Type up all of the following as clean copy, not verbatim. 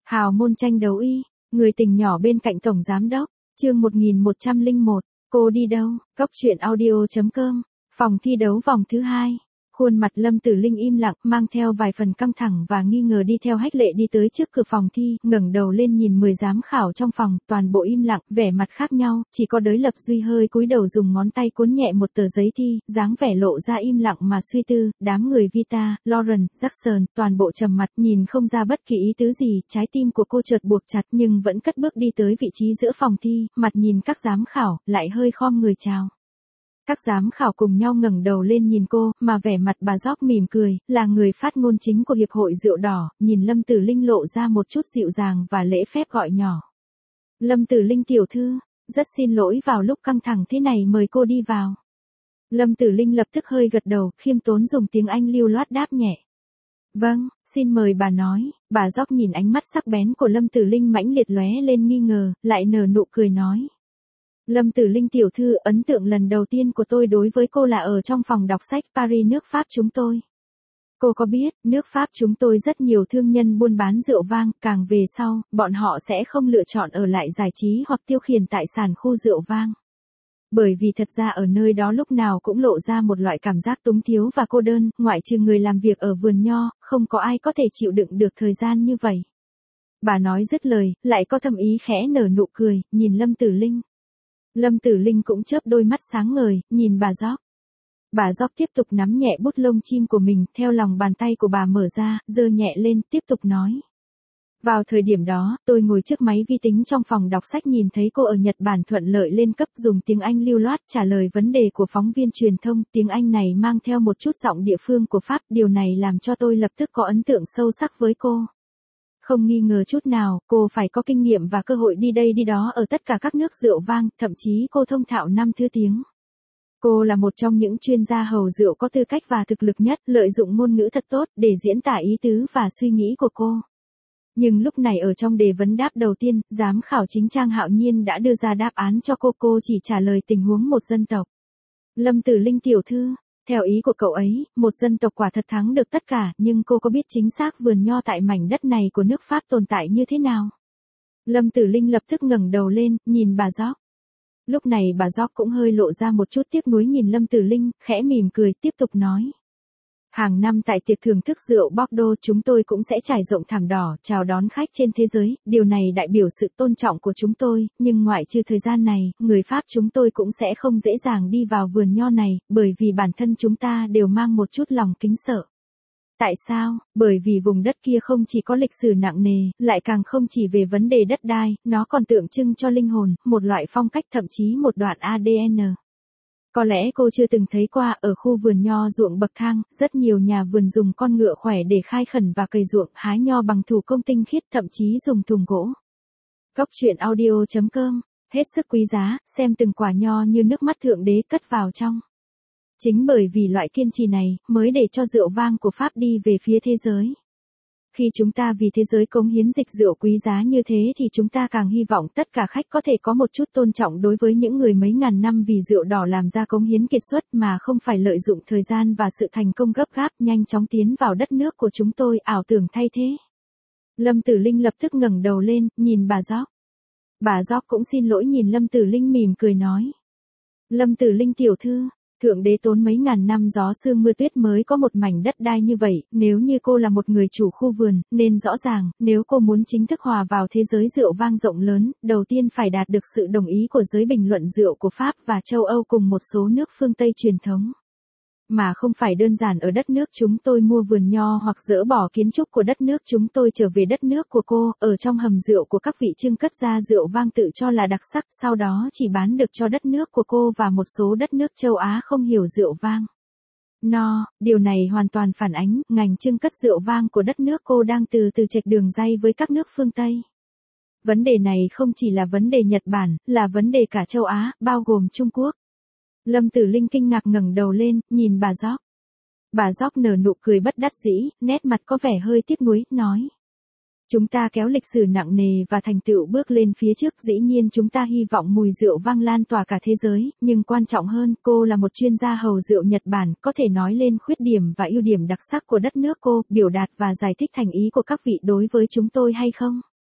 Hào môn tranh đấu y, người tình nhỏ bên cạnh tổng giám đốc, chương 1101, cô đi đâu, Cốc truyện audio.com, phòng thi đấu vòng thứ 2. Khuôn mặt Lâm Tử Linh im lặng, mang theo vài phần căng thẳng và nghi ngờ đi theo Hách Lệ đi tới trước cửa phòng thi, ngẩng đầu lên nhìn 10 giám khảo trong phòng, toàn bộ im lặng, vẻ mặt khác nhau, chỉ có Đới Lập Duy hơi cúi đầu dùng ngón tay cuốn nhẹ một tờ giấy thi, dáng vẻ lộ ra im lặng mà suy tư, đám người Vita, Lauren, Jackson, toàn bộ trầm mặt, nhìn không ra bất kỳ ý tứ gì, trái tim của cô chợt buộc chặt nhưng vẫn cất bước đi tới vị trí giữa phòng thi, mặt nhìn các giám khảo, lại hơi khom người chào. Các giám khảo cùng nhau ngẩng đầu lên nhìn cô, mà vẻ mặt bà Gióc mỉm cười, là người phát ngôn chính của Hiệp hội Rượu Đỏ, nhìn Lâm Tử Linh lộ ra một chút dịu dàng và lễ phép gọi nhỏ. Lâm Tử Linh tiểu thư, rất xin lỗi vào lúc căng thẳng thế này mời cô đi vào. Lâm Tử Linh lập tức hơi gật đầu, khiêm tốn dùng tiếng Anh lưu loát đáp nhẹ. Vâng, xin mời bà nói, bà Gióc nhìn ánh mắt sắc bén của Lâm Tử Linh mãnh liệt lóe lên nghi ngờ, lại nở nụ cười nói. Lâm Tử Linh tiểu thư, ấn tượng lần đầu tiên của tôi đối với cô là ở trong phòng đọc sách Paris nước Pháp chúng tôi. Cô có biết, nước Pháp chúng tôi rất nhiều thương nhân buôn bán rượu vang, càng về sau, bọn họ sẽ không lựa chọn ở lại giải trí hoặc tiêu khiển tại sàn khu rượu vang. Bởi vì thật ra ở nơi đó lúc nào cũng lộ ra một loại cảm giác túng thiếu và cô đơn, ngoại trừ người làm việc ở vườn nho, không có ai có thể chịu đựng được thời gian như vậy. Bà nói dứt lời, lại có thâm ý khẽ nở nụ cười, nhìn Lâm Tử Linh. Lâm Tử Linh cũng chớp đôi mắt sáng ngời, nhìn bà Gióc. Bà Gióc tiếp tục nắm nhẹ bút lông chim của mình, theo lòng bàn tay của bà mở ra, giơ nhẹ lên, tiếp tục nói. Vào thời điểm đó, tôi ngồi trước máy vi tính trong phòng đọc sách nhìn thấy cô ở Nhật Bản thuận lợi lên cấp dùng tiếng Anh lưu loát trả lời vấn đề của phóng viên truyền thông, tiếng Anh này mang theo một chút giọng địa phương của Pháp, điều này làm cho tôi lập tức có ấn tượng sâu sắc với cô. Không nghi ngờ chút nào, cô phải có kinh nghiệm và cơ hội đi đây đi đó ở tất cả các nước rượu vang, thậm chí cô thông thạo 5 thứ tiếng. Cô là một trong những chuyên gia hầu rượu có tư cách và thực lực nhất, lợi dụng ngôn ngữ thật tốt để diễn tả ý tứ và suy nghĩ của cô. Nhưng lúc này ở trong đề vấn đáp đầu tiên, giám khảo chính Trang Hạo Nhiên đã đưa ra đáp án cho cô chỉ trả lời tình huống một dân tộc. Lâm Tử Linh tiểu thư. Theo ý của cậu ấy, một dân tộc quả thật thắng được tất cả, nhưng cô có biết chính xác vườn nho tại mảnh đất này của nước Pháp tồn tại như thế nào? Lâm Tử Linh lập tức ngẩng đầu lên, nhìn bà Gióc. Lúc này bà Gióc cũng hơi lộ ra một chút tiếc nuối nhìn Lâm Tử Linh, khẽ mỉm cười, tiếp tục nói. Hàng năm tại tiệc thưởng thức rượu Bordeaux chúng tôi cũng sẽ trải rộng thảm đỏ, chào đón khách trên thế giới, điều này đại biểu sự tôn trọng của chúng tôi, nhưng ngoại trừ thời gian này, người Pháp chúng tôi cũng sẽ không dễ dàng đi vào vườn nho này, bởi vì bản thân chúng ta đều mang một chút lòng kính sợ. Tại sao? Bởi vì vùng đất kia không chỉ có lịch sử nặng nề, lại càng không chỉ về vấn đề đất đai, nó còn tượng trưng cho linh hồn, một loại phong cách thậm chí một đoạn ADN. Có lẽ cô chưa từng thấy qua, ở khu vườn nho ruộng bậc thang, rất nhiều nhà vườn dùng con ngựa khỏe để khai khẩn và cày ruộng, hái nho bằng thủ công tinh khiết, thậm chí dùng thùng gỗ. Cốc truyện audio.com, hết sức quý giá, xem từng quả nho như nước mắt thượng đế cất vào trong. Chính bởi vì loại kiên trì này, mới để cho rượu vang của Pháp đi về phía thế giới. Khi chúng ta vì thế giới cống hiến dịch rượu quý giá như thế thì chúng ta càng hy vọng tất cả khách có thể có một chút tôn trọng đối với những người mấy ngàn năm vì rượu đỏ làm ra cống hiến kiệt xuất mà không phải lợi dụng thời gian và sự thành công gấp gáp nhanh chóng tiến vào đất nước của chúng tôi ảo tưởng thay thế. Lâm Tử Linh lập tức ngẩng đầu lên, nhìn bà Gióc. Bà Gióc cũng xin lỗi nhìn Lâm Tử Linh mỉm cười nói. Lâm Tử Linh tiểu thư. Thượng đế tốn mấy ngàn năm gió sương mưa tuyết mới có một mảnh đất đai như vậy, nếu như cô là một người chủ khu vườn, nên rõ ràng, nếu cô muốn chính thức hòa vào thế giới rượu vang rộng lớn, đầu tiên phải đạt được sự đồng ý của giới bình luận rượu của Pháp và châu Âu cùng một số nước phương Tây truyền thống. Mà không phải đơn giản ở đất nước chúng tôi mua vườn nho hoặc dỡ bỏ kiến trúc của đất nước chúng tôi trở về đất nước của cô, ở trong hầm rượu của các vị trưng cất ra rượu vang tự cho là đặc sắc, sau đó chỉ bán được cho đất nước của cô và một số đất nước châu Á không hiểu rượu vang. Điều này hoàn toàn phản ánh ngành trưng cất rượu vang của đất nước cô đang từ từ chệch đường ray với các nước phương Tây. Vấn đề này không chỉ là vấn đề Nhật Bản, là vấn đề cả châu Á, bao gồm Trung Quốc. Lâm Tử Linh kinh ngạc ngẩng đầu lên, nhìn bà Gióc. Bà Gióc nở nụ cười bất đắc dĩ, nét mặt có vẻ hơi tiếc nuối, nói. Chúng ta kéo lịch sử nặng nề và thành tựu bước lên phía trước, dĩ nhiên chúng ta hy vọng mùi rượu vang lan tỏa cả thế giới, nhưng quan trọng hơn, cô là một chuyên gia hầu rượu Nhật Bản, có thể nói lên khuyết điểm và ưu điểm đặc sắc của đất nước cô, biểu đạt và giải thích thành ý của các vị đối với chúng tôi hay không?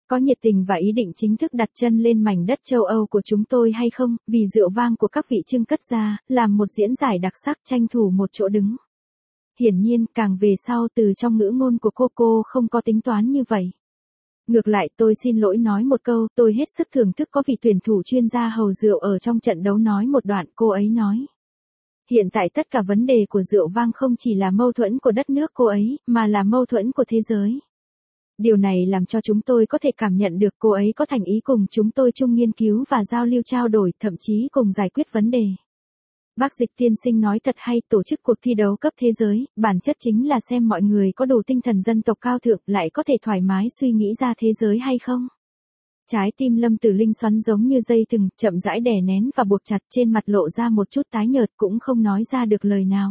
Có nhiệt tình và ý định chính thức đặt chân lên mảnh đất châu Âu của chúng tôi hay không, vì rượu vang của các vị trưng cất ra, làm một diễn giải đặc sắc tranh thủ một chỗ đứng. Hiển nhiên, càng về sau từ trong ngữ ngôn của cô không có tính toán như vậy. Ngược lại tôi xin lỗi nói một câu, tôi hết sức thưởng thức có vị tuyển thủ chuyên gia hầu rượu ở trong trận đấu nói một đoạn, cô ấy nói. Hiện tại tất cả vấn đề của rượu vang không chỉ là mâu thuẫn của đất nước cô ấy, mà là mâu thuẫn của thế giới. Điều này làm cho chúng tôi có thể cảm nhận được cô ấy có thành ý cùng chúng tôi chung nghiên cứu và giao lưu trao đổi, thậm chí cùng giải quyết vấn đề. Bác Dịch tiên sinh nói thật hay, tổ chức cuộc thi đấu cấp thế giới, bản chất chính là xem mọi người có đủ tinh thần dân tộc cao thượng lại có thể thoải mái suy nghĩ ra thế giới hay không. Trái tim Lâm Tử Linh xoắn giống như dây thừng, chậm rãi đè nén và buộc chặt, trên mặt lộ ra một chút tái nhợt, cũng không nói ra được lời nào.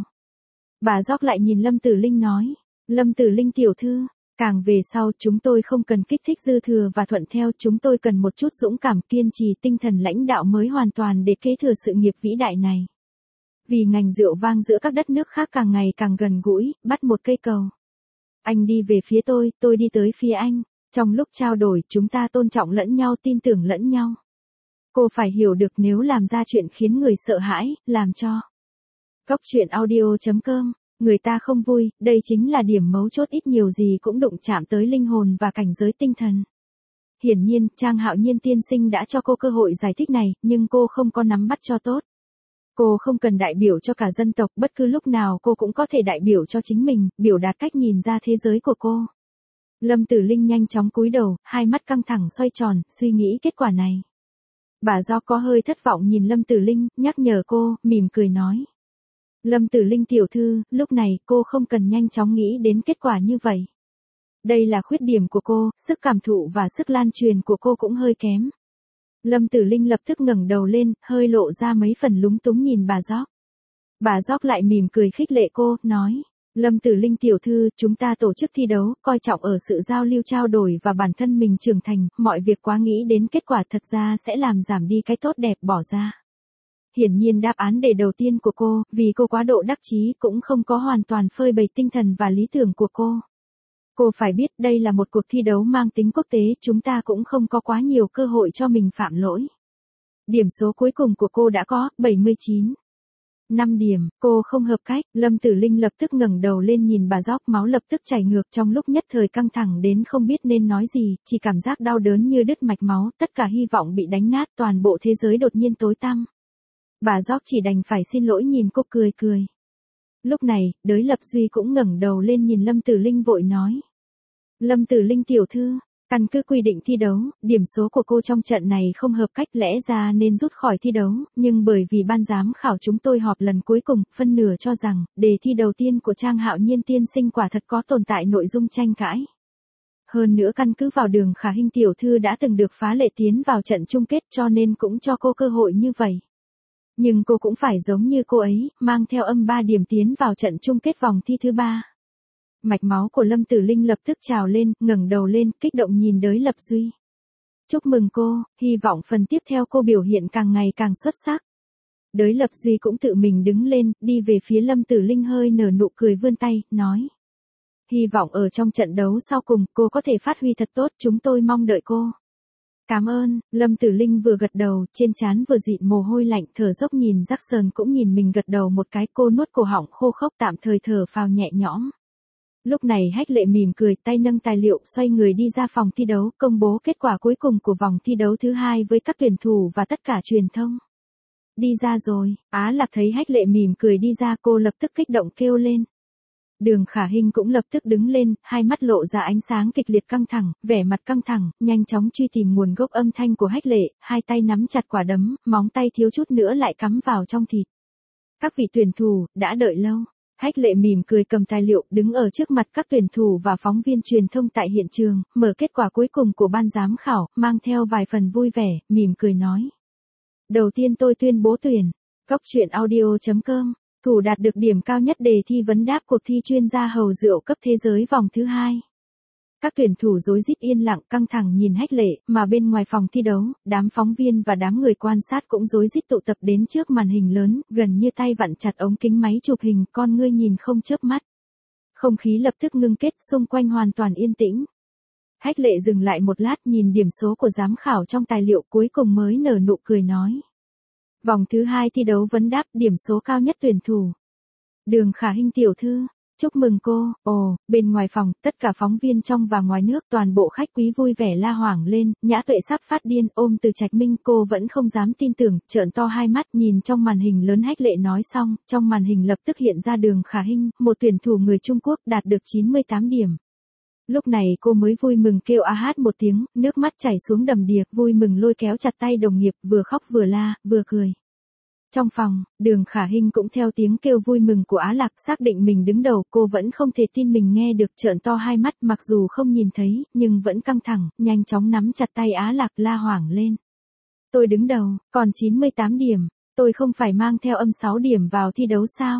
Bà Gióc lại nhìn Lâm Tử Linh nói, Lâm Tử Linh tiểu thư, càng về sau chúng tôi không cần kích thích dư thừa và thuận theo, chúng tôi cần một chút dũng cảm, kiên trì, tinh thần lãnh đạo mới hoàn toàn để kế thừa sự nghiệp vĩ đại này. Vì ngành rượu vang giữa các đất nước khác càng ngày càng gần gũi, bắt một cây cầu. Anh đi về phía tôi đi tới phía anh. Trong lúc trao đổi, chúng ta tôn trọng lẫn nhau, tin tưởng lẫn nhau. Cô phải hiểu được nếu làm ra chuyện khiến người sợ hãi, làm cho. Cốc truyện audio.com, người ta không vui, đây chính là điểm mấu chốt, ít nhiều gì cũng đụng chạm tới linh hồn và cảnh giới tinh thần. Hiển nhiên, Trang Hạo Nhiên tiên sinh đã cho cô cơ hội giải thích này, nhưng cô không có nắm bắt cho tốt. Cô không cần đại biểu cho cả dân tộc, bất cứ lúc nào cô cũng có thể đại biểu cho chính mình, biểu đạt cách nhìn ra thế giới của cô. Lâm Tử Linh nhanh chóng cúi đầu, hai mắt căng thẳng xoay tròn, suy nghĩ kết quả này. Bà Do có hơi thất vọng nhìn Lâm Tử Linh, nhắc nhở cô, mỉm cười nói. Lâm Tử Linh tiểu thư, lúc này cô không cần nhanh chóng nghĩ đến kết quả như vậy. Đây là khuyết điểm của cô, sức cảm thụ và sức lan truyền của cô cũng hơi kém. Lâm Tử Linh lập tức ngẩng đầu lên, hơi lộ ra mấy phần lúng túng nhìn bà Gióc. Bà Gióc lại mỉm cười khích lệ cô, nói. Lâm Tử Linh tiểu thư, chúng ta tổ chức thi đấu, coi trọng ở sự giao lưu trao đổi và bản thân mình trưởng thành, mọi việc quá nghĩ đến kết quả thật ra sẽ làm giảm đi cái tốt đẹp bỏ ra. Hiển nhiên đáp án đề đầu tiên của cô, vì cô quá độ đắc chí cũng không có hoàn toàn phơi bày tinh thần và lý tưởng của cô. Cô phải biết đây là một cuộc thi đấu mang tính quốc tế, chúng ta cũng không có quá nhiều cơ hội cho mình phạm lỗi. Điểm số cuối cùng của cô đã có 79. 5 điểm, cô không hợp cách, Lâm Tử Linh lập tức ngẩng đầu lên nhìn bà Gióc, máu lập tức chảy ngược, trong lúc nhất thời căng thẳng đến không biết nên nói gì, chỉ cảm giác đau đớn như đứt mạch máu, tất cả hy vọng bị đánh nát, toàn bộ thế giới đột nhiên tối tăm. Bà Gióc chỉ đành phải xin lỗi nhìn cô cười cười. Lúc này, Đới Lập Duy cũng ngẩng đầu lên nhìn Lâm Tử Linh vội nói. Lâm Tử Linh tiểu thư, căn cứ quy định thi đấu, điểm số của cô trong trận này không hợp cách, lẽ ra nên rút khỏi thi đấu, nhưng bởi vì ban giám khảo chúng tôi họp lần cuối cùng, phân nửa cho rằng, đề thi đầu tiên của Trang Hạo Nhiên tiên sinh quả thật có tồn tại nội dung tranh cãi. Hơn nữa căn cứ vào Đường Khả Hinh tiểu thư đã từng được phá lệ tiến vào trận chung kết cho nên cũng cho cô cơ hội như vậy. Nhưng cô cũng phải giống như cô ấy, mang theo âm 3 điểm tiến vào trận chung kết vòng thi thứ 3. Mạch máu của Lâm Tử Linh lập tức trào lên, ngẩng đầu lên, kích động nhìn Đới Lập Duy. Chúc mừng cô, hy vọng phần tiếp theo cô biểu hiện càng ngày càng xuất sắc. Đới Lập Duy cũng tự mình đứng lên, đi về phía Lâm Tử Linh hơi nở nụ cười vươn tay, nói. Hy vọng ở trong trận đấu sau cùng, cô có thể phát huy thật tốt, chúng tôi mong đợi cô. Cảm ơn, Lâm Tử Linh vừa gật đầu, trên trán vừa dịn mồ hôi lạnh, thở dốc nhìn Jackson cũng nhìn mình gật đầu một cái, cô nuốt cổ họng khô khốc tạm thời thở phào nhẹ nhõm. Lúc này Hách Lệ mỉm cười, tay nâng tài liệu, xoay người đi ra phòng thi đấu, công bố kết quả cuối cùng của vòng thi đấu thứ 2 với các tuyển thủ và tất cả truyền thông. Đi ra rồi, Á Lạc thấy Hách Lệ mỉm cười đi ra, cô lập tức kích động kêu lên. Đường Khả Hinh cũng lập tức đứng lên, hai mắt lộ ra ánh sáng kịch liệt căng thẳng, vẻ mặt căng thẳng, nhanh chóng truy tìm nguồn gốc âm thanh của Hách Lệ, hai tay nắm chặt quả đấm, móng tay thiếu chút nữa lại cắm vào trong thịt. Các vị tuyển thủ, đã đợi lâu. Hách Lệ mỉm cười cầm tài liệu, đứng ở trước mặt các tuyển thủ và phóng viên truyền thông tại hiện trường, mở kết quả cuối cùng của ban giám khảo, mang theo vài phần vui vẻ, mỉm cười nói. Đầu tiên tôi tuyên bố tuyển, Cốc truyện audio.com, thủ đạt được điểm cao nhất đề thi vấn đáp cuộc thi chuyên gia hầu rượu cấp thế giới vòng thứ 2. Các tuyển thủ rối rít yên lặng căng thẳng nhìn Hách Lệ, mà bên ngoài phòng thi đấu, đám phóng viên và đám người quan sát cũng rối rít tụ tập đến trước màn hình lớn, gần như tay vặn chặt ống kính máy chụp hình, con ngươi nhìn không chớp mắt. Không khí lập tức ngưng kết, xung quanh hoàn toàn yên tĩnh. Hách Lệ dừng lại một lát nhìn điểm số của giám khảo trong tài liệu cuối cùng mới nở nụ cười nói. Vòng thứ 2 thi đấu vấn đáp điểm số cao nhất tuyển thủ. Đường Khả Hinh tiểu thư. Chúc mừng cô. Ồ, bên ngoài phòng, tất cả phóng viên trong và ngoài nước toàn bộ khách quý vui vẻ la hoảng lên, Nhã Tuệ sắp phát điên ôm Từ Trạch Minh, cô vẫn không dám tin tưởng, trợn to hai mắt nhìn trong màn hình lớn. Hách Lệ nói xong, trong màn hình lập tức hiện ra Đường Khả Hinh, một tuyển thủ người Trung Quốc đạt được 98 điểm. Lúc này cô mới vui mừng kêu a hát một tiếng, nước mắt chảy xuống đầm đìa, vui mừng lôi kéo chặt tay đồng nghiệp, vừa khóc vừa la, vừa cười. Trong phòng, Đường Khả Hinh cũng theo tiếng kêu vui mừng của Á Lạc, xác định mình đứng đầu, cô vẫn không thể tin mình nghe được, trợn to hai mắt, mặc dù không nhìn thấy, nhưng vẫn căng thẳng, nhanh chóng nắm chặt tay Á Lạc, la hoảng lên. Tôi đứng đầu, còn 98 điểm, tôi không phải mang theo âm 6 điểm vào thi đấu sao?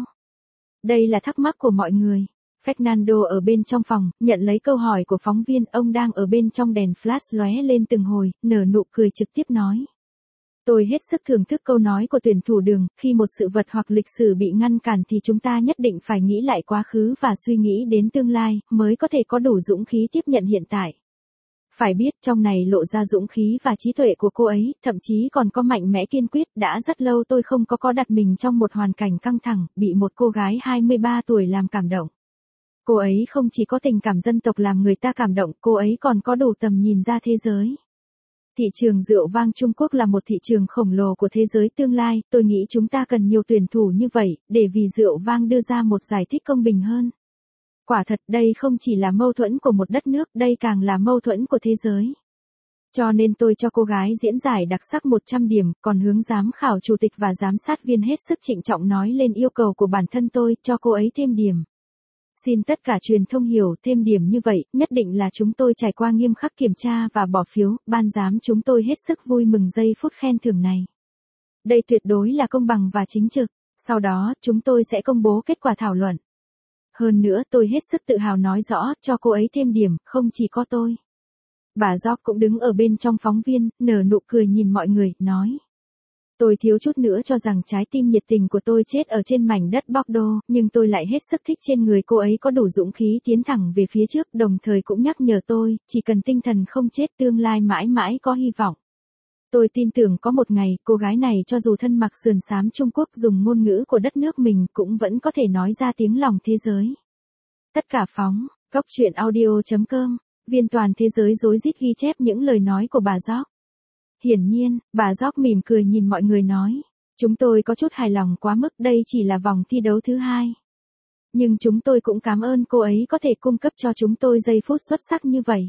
Đây là thắc mắc của mọi người. Fernando ở bên trong phòng, nhận lấy câu hỏi của phóng viên, ông đang ở bên trong đèn flash lóe lên từng hồi, nở nụ cười trực tiếp nói. Tôi hết sức thưởng thức câu nói của tuyển thủ Đường, khi một sự vật hoặc lịch sử bị ngăn cản thì chúng ta nhất định phải nghĩ lại quá khứ và suy nghĩ đến tương lai, mới có thể có đủ dũng khí tiếp nhận hiện tại. Phải biết trong này lộ ra dũng khí và trí tuệ của cô ấy, thậm chí còn có mạnh mẽ kiên quyết, đã rất lâu tôi không có đặt mình trong một hoàn cảnh căng thẳng, bị một cô gái 23 tuổi làm cảm động. Cô ấy không chỉ có tình cảm dân tộc làm người ta cảm động, cô ấy còn có đủ tầm nhìn ra thế giới. Thị trường rượu vang Trung Quốc là một thị trường khổng lồ của thế giới tương lai, tôi nghĩ chúng ta cần nhiều tuyển thủ như vậy, để vì rượu vang đưa ra một giải thích công bình hơn. Quả thật đây không chỉ là mâu thuẫn của một đất nước, đây càng là mâu thuẫn của thế giới. Cho nên tôi cho cô gái diễn giải đặc sắc 100 điểm, còn hướng giám khảo chủ tịch và giám sát viên hết sức trịnh trọng nói lên yêu cầu của bản thân tôi, cho cô ấy thêm điểm. Xin tất cả truyền thông hiểu thêm điểm như vậy, nhất định là chúng tôi trải qua nghiêm khắc kiểm tra và bỏ phiếu, ban giám chúng tôi hết sức vui mừng giây phút khen thưởng này. Đây tuyệt đối là công bằng và chính trực, sau đó chúng tôi sẽ công bố kết quả thảo luận. Hơn nữa tôi hết sức tự hào nói rõ, cho cô ấy thêm điểm, không chỉ có tôi. Bà George cũng đứng ở bên trong phóng viên, nở nụ cười nhìn mọi người, nói. Tôi thiếu chút nữa cho rằng trái tim nhiệt tình của tôi chết ở trên mảnh đất Bordeaux, nhưng tôi lại hết sức thích trên người cô ấy có đủ dũng khí tiến thẳng về phía trước, đồng thời cũng nhắc nhở tôi, chỉ cần tinh thần không chết tương lai mãi mãi có hy vọng. Tôi tin tưởng có một ngày, cô gái này cho dù thân mặc sườn xám Trung Quốc dùng ngôn ngữ của đất nước mình cũng vẫn có thể nói ra tiếng lòng thế giới. Tất cả phóng, góc truyện audio.com, viên toàn thế giới rối rít ghi chép những lời nói của bà George. Hiển nhiên, bà George mỉm cười nhìn mọi người nói, chúng tôi có chút hài lòng quá mức, đây chỉ là vòng thi đấu thứ 2. Nhưng chúng tôi cũng cảm ơn cô ấy có thể cung cấp cho chúng tôi giây phút xuất sắc như vậy.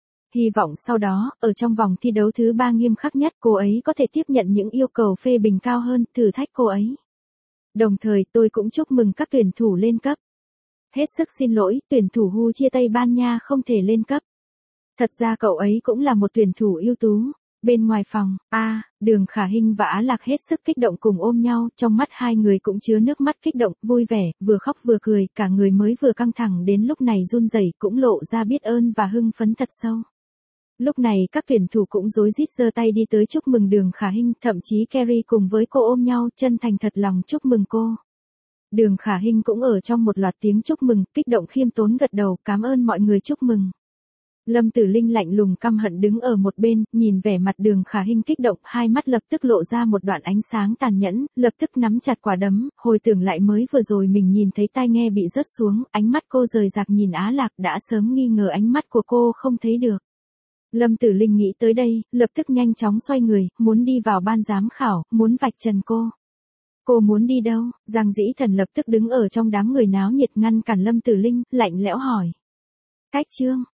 Hy vọng sau đó, ở trong vòng thi đấu thứ 3 nghiêm khắc nhất, cô ấy có thể tiếp nhận những yêu cầu phê bình cao hơn, thử thách cô ấy. Đồng thời tôi cũng chúc mừng các tuyển thủ lên cấp. Hết sức xin lỗi, tuyển thủ Hu chia Tây Ban Nha không thể lên cấp. Thật ra cậu ấy cũng là một tuyển thủ ưu tú. Bên ngoài phòng, Đường Khả Hinh và Á Lạc hết sức kích động cùng ôm nhau, trong mắt hai người cũng chứa nước mắt kích động, vui vẻ, vừa khóc vừa cười, cả người mới vừa căng thẳng đến lúc này run rẩy cũng lộ ra biết ơn và hưng phấn thật sâu. Lúc này các tuyển thủ cũng rối rít giơ tay đi tới chúc mừng Đường Khả Hinh, thậm chí Carrie cùng với cô ôm nhau, chân thành thật lòng chúc mừng cô. Đường Khả Hinh cũng ở trong một loạt tiếng chúc mừng, kích động khiêm tốn gật đầu, cảm ơn mọi người chúc mừng. Lâm Tử Linh lạnh lùng căm hận đứng ở một bên, nhìn vẻ mặt Đường Khả Hinh kích động, hai mắt lập tức lộ ra một đoạn ánh sáng tàn nhẫn, lập tức nắm chặt quả đấm, hồi tưởng lại mới vừa rồi mình nhìn thấy tai nghe bị rớt xuống, ánh mắt cô rời rạc nhìn Á Lạc, đã sớm nghi ngờ ánh mắt của cô không thấy được. Lâm Tử Linh nghĩ tới đây, lập tức nhanh chóng xoay người, muốn đi vào ban giám khảo, muốn vạch trần cô. Cô muốn đi đâu? Giang Dĩ Thần lập tức đứng ở trong đám người náo nhiệt ngăn cản Lâm Tử Linh, lạnh lẽo hỏi. Cách Trương,